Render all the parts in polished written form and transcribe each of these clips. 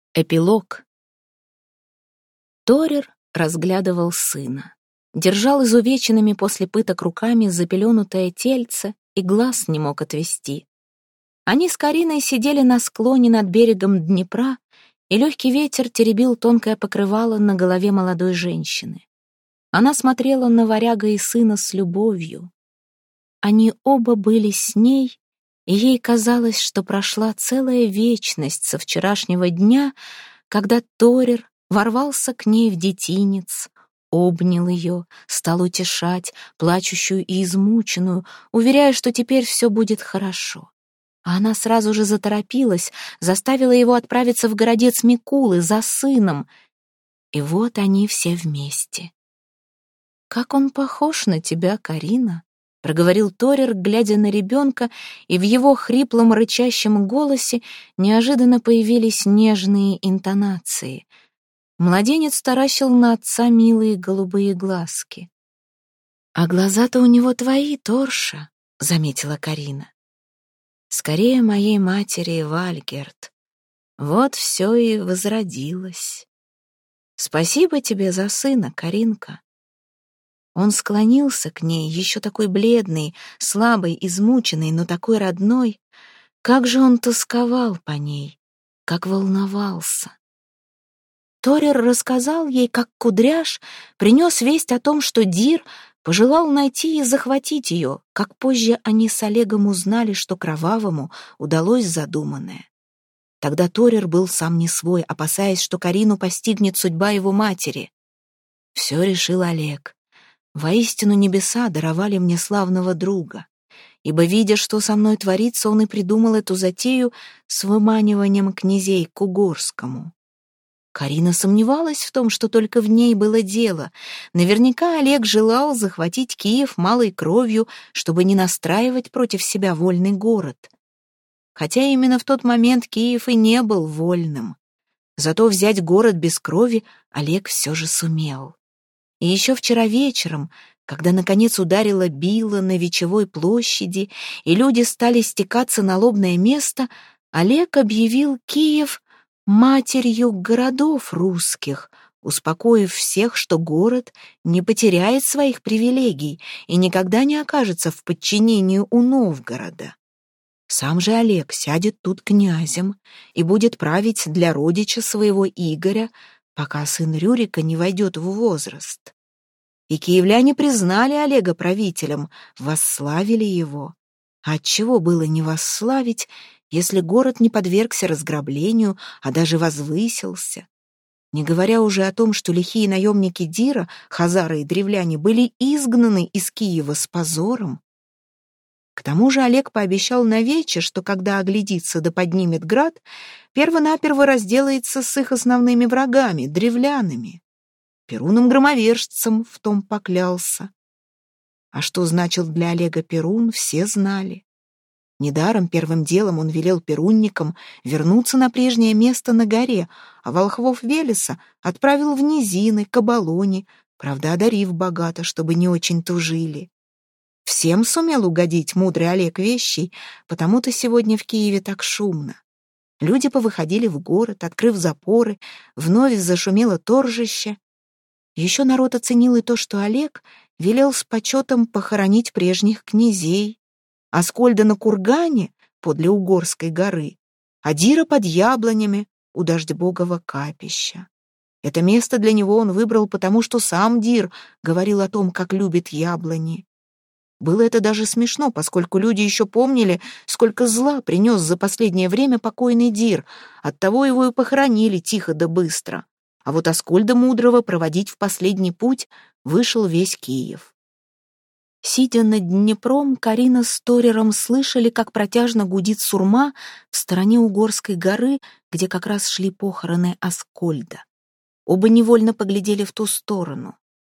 Эпилог. Торир разглядывал сына. Держал изувеченными после пыток руками запеленутое тельце и глаз не мог отвести. Они с Кариной сидели на склоне над берегом Днепра, и легкий ветер теребил тонкое покрывало на голове молодой женщины. Она смотрела на варяга и сына с любовью. Они оба были с ней, и ей казалось, что прошла целая вечность со вчерашнего дня, когда Торир ворвался к ней в детинец, обнял ее, стал утешать, плачущую и измученную, уверяя, что теперь все будет хорошо. А она сразу же заторопилась, заставила его отправиться в городец Микулы за сыном. И вот они все вместе. «Как он похож на тебя, Карина!» — проговорил Торир, глядя на ребенка, и в его хриплом рычащем голосе неожиданно появились нежные интонации. Младенец таращил на отца милые голубые глазки. «А глаза-то у него твои, Торша», — заметила Карина. «Скорее моей матери, Вальгерд. Вот все и возродилось. Спасибо тебе за сына, Каринка». Он склонился к ней, еще такой бледный, слабый, измученный, но такой родной. Как же он тосковал по ней, как волновался. Торир рассказал ей, как Кудряш принес весть о том, что Дир пожелал найти и захватить ее, как позже они с Олегом узнали, что Кровавому удалось задуманное. Тогда Торир был сам не свой, опасаясь, что Карину постигнет судьба его матери. Все решил Олег. Воистину небеса даровали мне славного друга, ибо, видя, что со мной творится, он и придумал эту затею с выманиванием князей к Угорскому. Карина сомневалась в том, что только в ней было дело. Наверняка Олег желал захватить Киев малой кровью, чтобы не настраивать против себя вольный город. Хотя именно в тот момент Киев и не был вольным. Зато взять город без крови Олег все же сумел. И еще вчера вечером, когда наконец ударила била на Вечевой площади, и люди стали стекаться на лобное место, Олег объявил Киев матерью городов русских, успокоив всех, что город не потеряет своих привилегий и никогда не окажется в подчинении у Новгорода. Сам же Олег сядет тут князем и будет править для родича своего Игоря, пока сын Рюрика не войдет в возраст. И киевляне признали Олега правителем, восславили его. А отчего было не восславить, если город не подвергся разграблению, а даже возвысился? Не говоря уже о том, что лихие наемники Дира, хазары и древляне, были изгнаны из Киева с позором. К тому же Олег пообещал навече, что когда оглядится да поднимет град, перво-наперво разделается с их основными врагами, древлянами. Перуном-громовержцем в том поклялся. А что значил для Олега Перун, все знали. Недаром первым делом он велел перунникам вернуться на прежнее место на горе, а волхвов Велеса отправил в низины, к Оболоне, правда, одарив богато, чтобы не очень тужили. Всем сумел угодить мудрый Олег Вещий, потому-то сегодня в Киеве так шумно. Люди повыходили в город, открыв запоры, вновь зашумело торжище. Еще народ оценил и то, что Олег велел с почетом похоронить прежних князей, Аскольда на кургане подле Угорской горы, а Дира под яблонями у Дождебогова капища. Это место для него он выбрал, потому что сам Дир говорил о том, как любит яблони. Было это даже смешно, поскольку люди еще помнили, сколько зла принес за последнее время покойный Дир, оттого его и похоронили тихо да быстро. А вот Аскольда Мудрого проводить в последний путь вышел весь Киев. Сидя над Днепром, Карина с Ториром слышали, как протяжно гудит сурма в стороне Угорской горы, где как раз шли похороны Аскольда. Оба невольно поглядели в ту сторону.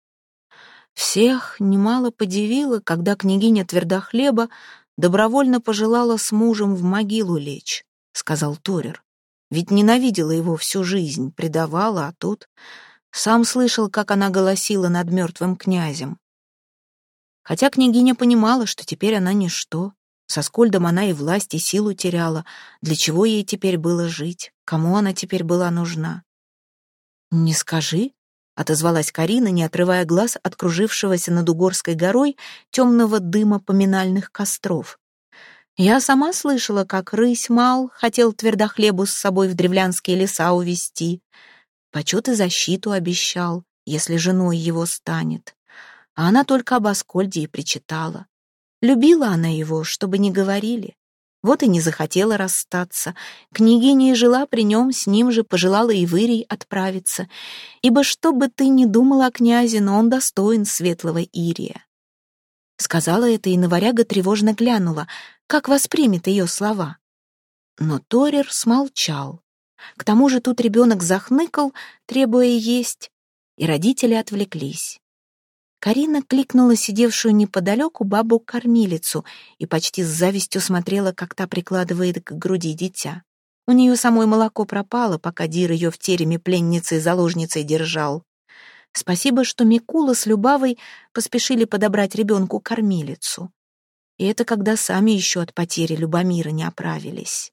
Всех немало подивило, когда княгиня Твердохлеба добровольно пожелала с мужем в могилу лечь, сказал Торир. Ведь ненавидела его всю жизнь, предавала, а тут... Сам слышал, как она голосила над мертвым князем. Хотя княгиня понимала, что теперь она ничто. С Аскольдом она и власть, и силу теряла. Для чего ей теперь было жить? Кому она теперь была нужна? «Не скажи», — отозвалась Карина, не отрывая глаз от кружившегося над Угорской горой темного дыма поминальных костров. «Я сама слышала, как рысь Мал хотел Твердохлебу с собой в древлянские леса увести. Почет и защиту обещал, если женой его станет. А она только об Аскольде и причитала. Любила она его, чтобы не говорили. Вот и не захотела расстаться. Княгиня и жила при нем, с ним же пожелала и в Ирий отправиться. Ибо что бы ты ни думала о князе, но он достоин светлого Ирия». Сказала это, и Новоряга тревожно глянула, как воспримет ее слова. Но Торер смолчал. К тому же тут ребенок захныкал, требуя есть, и родители отвлеклись. Карина кликнула сидевшую неподалеку бабу-кормилицу и почти с завистью смотрела, как та прикладывает к груди дитя. У нее самой молоко пропало, пока Дир ее в тереме пленницей-заложницей держал. Спасибо, что Микула с Любавой поспешили подобрать ребенку кормилицу. И это когда сами еще от потери Любомира не оправились.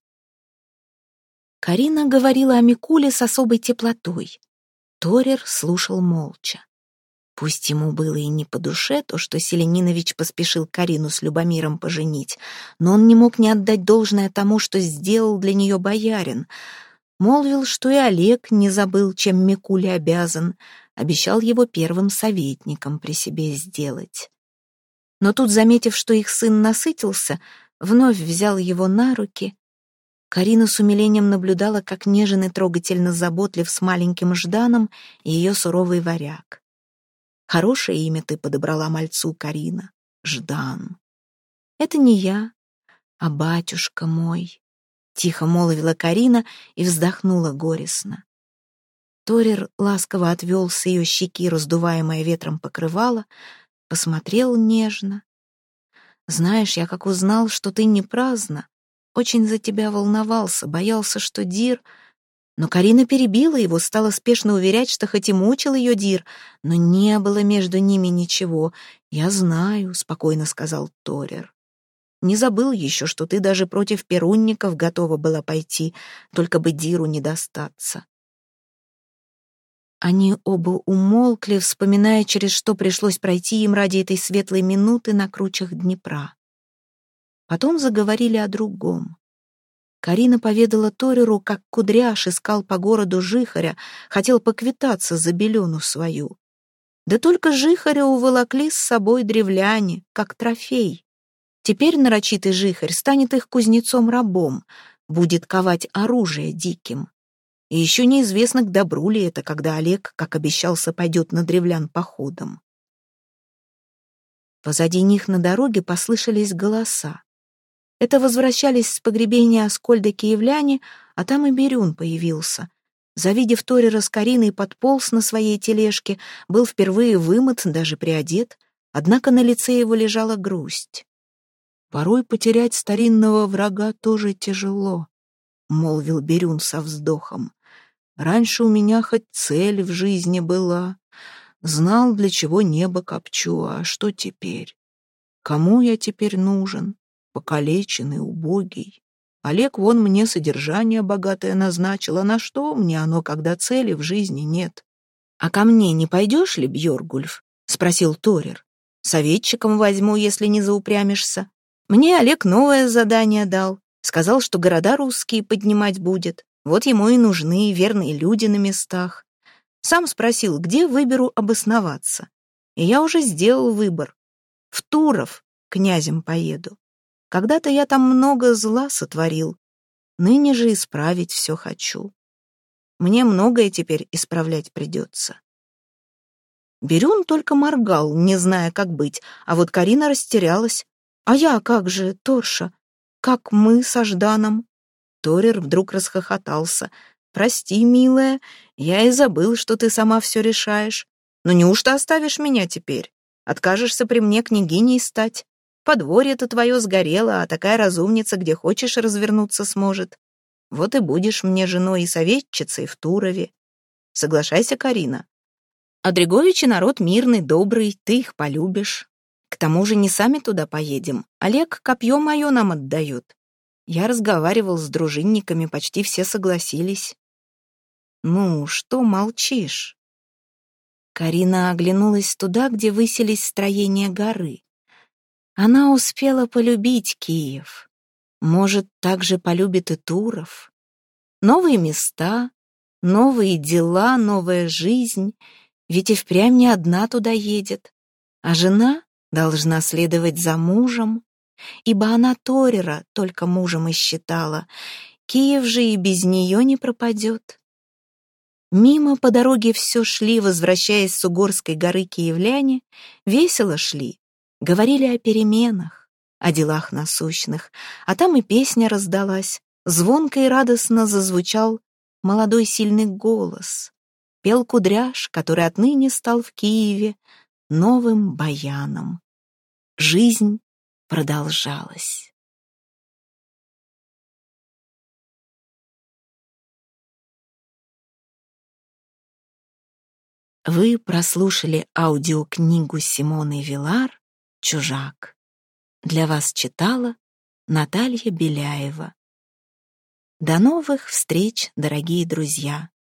Карина говорила о Микуле с особой теплотой. Торер слушал молча. Пусть ему было и не по душе то, что Селенинович поспешил Карину с Любомиром поженить, но он не мог не отдать должное тому, что сделал для нее боярин. Молвил, что и Олег не забыл, чем Микуле обязан, обещал его первым советником при себе сделать. Но тут, заметив, что их сын насытился, вновь взял его на руки. Карина с умилением наблюдала, как нежен и трогательно заботлив с маленьким Жданом и ее суровый варяг. Хорошее имя ты подобрала мальцу, Карина. Ждан. Это не я, а батюшка мой, тихо молвила Карина и вздохнула горестно. Торер ласково отвел с ее щеки раздуваемое ветром покрывало, посмотрел нежно. Знаешь, я как узнал, что ты не праздна, очень за тебя волновался, боялся, что Дир... Но Карина перебила его, стала спешно уверять, что хоть и мучил ее Дир, но не было между ними ничего. «Я знаю», — спокойно сказал Торер. «Не забыл еще, что ты даже против перунников готова была пойти, только бы Диру не достаться». Они оба умолкли, вспоминая, через что пришлось пройти им ради этой светлой минуты на кручах Днепра. Потом заговорили о другом. Карина поведала Тореру, как Кудряш искал по городу жихаря, хотел поквитаться за белену свою. Да только жихаря уволокли с собой древляне, как трофей. Теперь нарочитый жихарь станет их кузнецом-рабом, будет ковать оружие диким. И еще неизвестно, к добру ли это, когда Олег, как обещался, пойдет на древлян походом. Позади них на дороге послышались голоса. Это возвращались с погребения Аскольда киевляне, а там и Бирюн появился. Завидев Торера с Кариной, подполз на своей тележке, был впервые вымыт, даже приодет, однако на лице его лежала грусть. «Порой потерять старинного врага тоже тяжело», — молвил Бирюн со вздохом. «Раньше у меня хоть цель в жизни была. Знал, для чего небо копчу, а что теперь? Кому я теперь нужен? Покалеченный, убогий. Олег вон мне содержание богатое назначил, а на что мне оно, когда цели в жизни нет?» «А ко мне не пойдешь ли, Бьоргульф?» — спросил Торер. «Советчиком возьму, если не заупрямишься. Мне Олег новое задание дал. Сказал, что города русские поднимать будет. Вот ему и нужны верные люди на местах. Сам спросил, где выберу обосноваться. И я уже сделал выбор. В Туров князем поеду. Когда-то я там много зла сотворил. Ныне же исправить все хочу. Мне многое теперь исправлять придется». Бирюн только моргал, не зная, как быть, а вот Карина растерялась. «А я как же, Торша? Как мы со Жданом?» Торер вдруг расхохотался. «Прости, милая, я и забыл, что ты сама все решаешь. Но неужто оставишь меня теперь? Откажешься при мне княгиней стать? Подворье-то твое сгорело, а такая разумница, где хочешь, развернуться сможет. Вот и будешь мне женой и советчицей в Турове. Соглашайся, Карина. Адреговичи народ мирный, добрый, ты их полюбишь. К тому же не сами туда поедем. Олег копье мое нам отдает. Я разговаривал с дружинниками, почти все согласились. Ну, что молчишь? Карина оглянулась туда, где высились строения горы. Она успела полюбить Киев. Может, так же полюбит и Туров. Новые места, новые дела, новая жизнь. Ведь и впрямь не одна туда едет. А жена должна следовать за мужем, ибо она Торера только мужем и считала. Киев же и без нее не пропадет. Мимо по дороге все шли, возвращаясь с Угорской горы киевляне, весело шли, говорили о переменах, о делах насущных, а там и песня раздалась, звонко и радостно зазвучал молодой сильный голос. Пел Кудряш, который отныне стал в Киеве новым баяном. Жизнь продолжалась. Вы прослушали аудиокнигу Симоны Вилар «Чужак». Для вас читала Наталья Беляева. До новых встреч, дорогие друзья!